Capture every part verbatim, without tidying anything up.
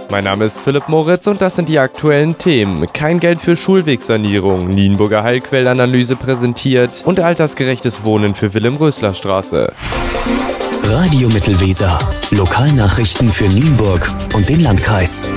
Mein Name ist Philipp Moritz und das sind die aktuellen Themen. Kein Geld für Schulwegsanierung, Nienburger Heilquellanalyse präsentiert und altersgerechtes Wohnen für Wilhelm-Rösler-Straße. Radio Mittelweser. Lokalnachrichten für Nienburg und den Landkreis.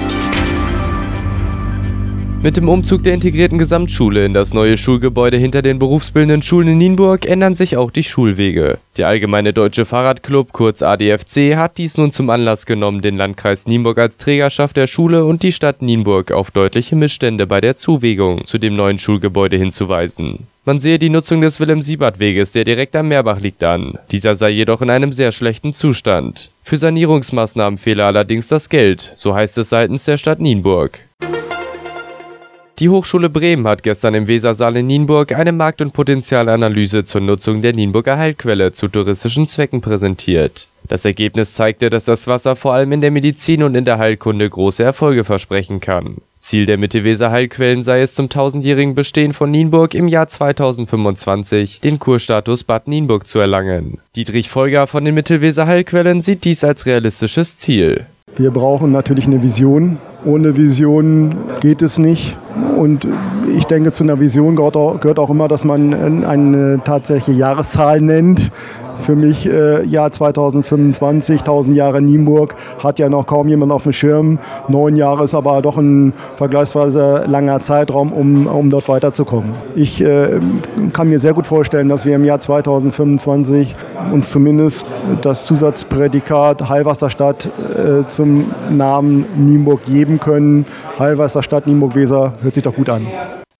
Mit dem Umzug der integrierten Gesamtschule in das neue Schulgebäude hinter den berufsbildenden Schulen in Nienburg ändern sich auch die Schulwege. Der Allgemeine Deutsche Fahrradclub, kurz A D F C, hat dies nun zum Anlass genommen, den Landkreis Nienburg als Trägerschaft der Schule und die Stadt Nienburg auf deutliche Missstände bei der Zuwegung zu dem neuen Schulgebäude hinzuweisen. Man sehe die Nutzung des Wilhelm-Siebert-Weges, der direkt am Meerbach liegt, an. Dieser sei jedoch in einem sehr schlechten Zustand. Für Sanierungsmaßnahmen fehle allerdings das Geld, so heißt es seitens der Stadt Nienburg. Die Hochschule Bremen hat gestern im Wesersaal in Nienburg eine Markt- und Potenzialanalyse zur Nutzung der Nienburger Heilquelle zu touristischen Zwecken präsentiert. Das Ergebnis zeigte, dass das Wasser vor allem in der Medizin und in der Heilkunde große Erfolge versprechen kann. Ziel der Mittelweser Heilquellen sei es, zum tausendjährigen Bestehen von Nienburg im Jahr zweitausendfünfundzwanzig den Kurstatus Bad Nienburg zu erlangen. Dietrich Folger von den Mittelweser Heilquellen sieht dies als realistisches Ziel. Wir brauchen natürlich eine Vision. Ohne Vision geht es nicht. Und ich denke, zu einer Vision gehört auch, gehört auch immer, dass man eine tatsächliche Jahreszahl nennt. Für mich äh, Jahr zweitausendfünfundzwanzig, tausend Jahre Nienburg, hat ja noch kaum jemand auf dem Schirm. Neun Jahre ist aber doch ein vergleichsweise langer Zeitraum, um, um dort weiterzukommen. Ich äh, kann mir sehr gut vorstellen, dass wir im Jahr zweitausendfünfundzwanzig uns zumindest das Zusatzprädikat Heilwasserstadt äh, zum Namen Nienburg geben können. Heilwasserstadt Nienburg-Weser hört sich doch gut an.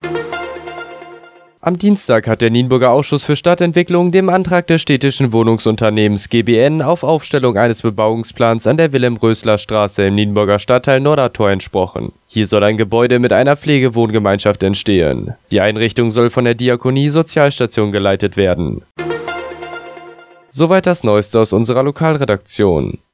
Am Dienstag hat der Nienburger Ausschuss für Stadtentwicklung dem Antrag des städtischen Wohnungsunternehmens G B N auf Aufstellung eines Bebauungsplans an der Wilhelm-Rösler-Straße im Nienburger Stadtteil Nordertor entsprochen. Hier soll ein Gebäude mit einer Pflegewohngemeinschaft entstehen. Die Einrichtung soll von der Diakonie Sozialstation geleitet werden. Soweit das Neueste aus unserer Lokalredaktion.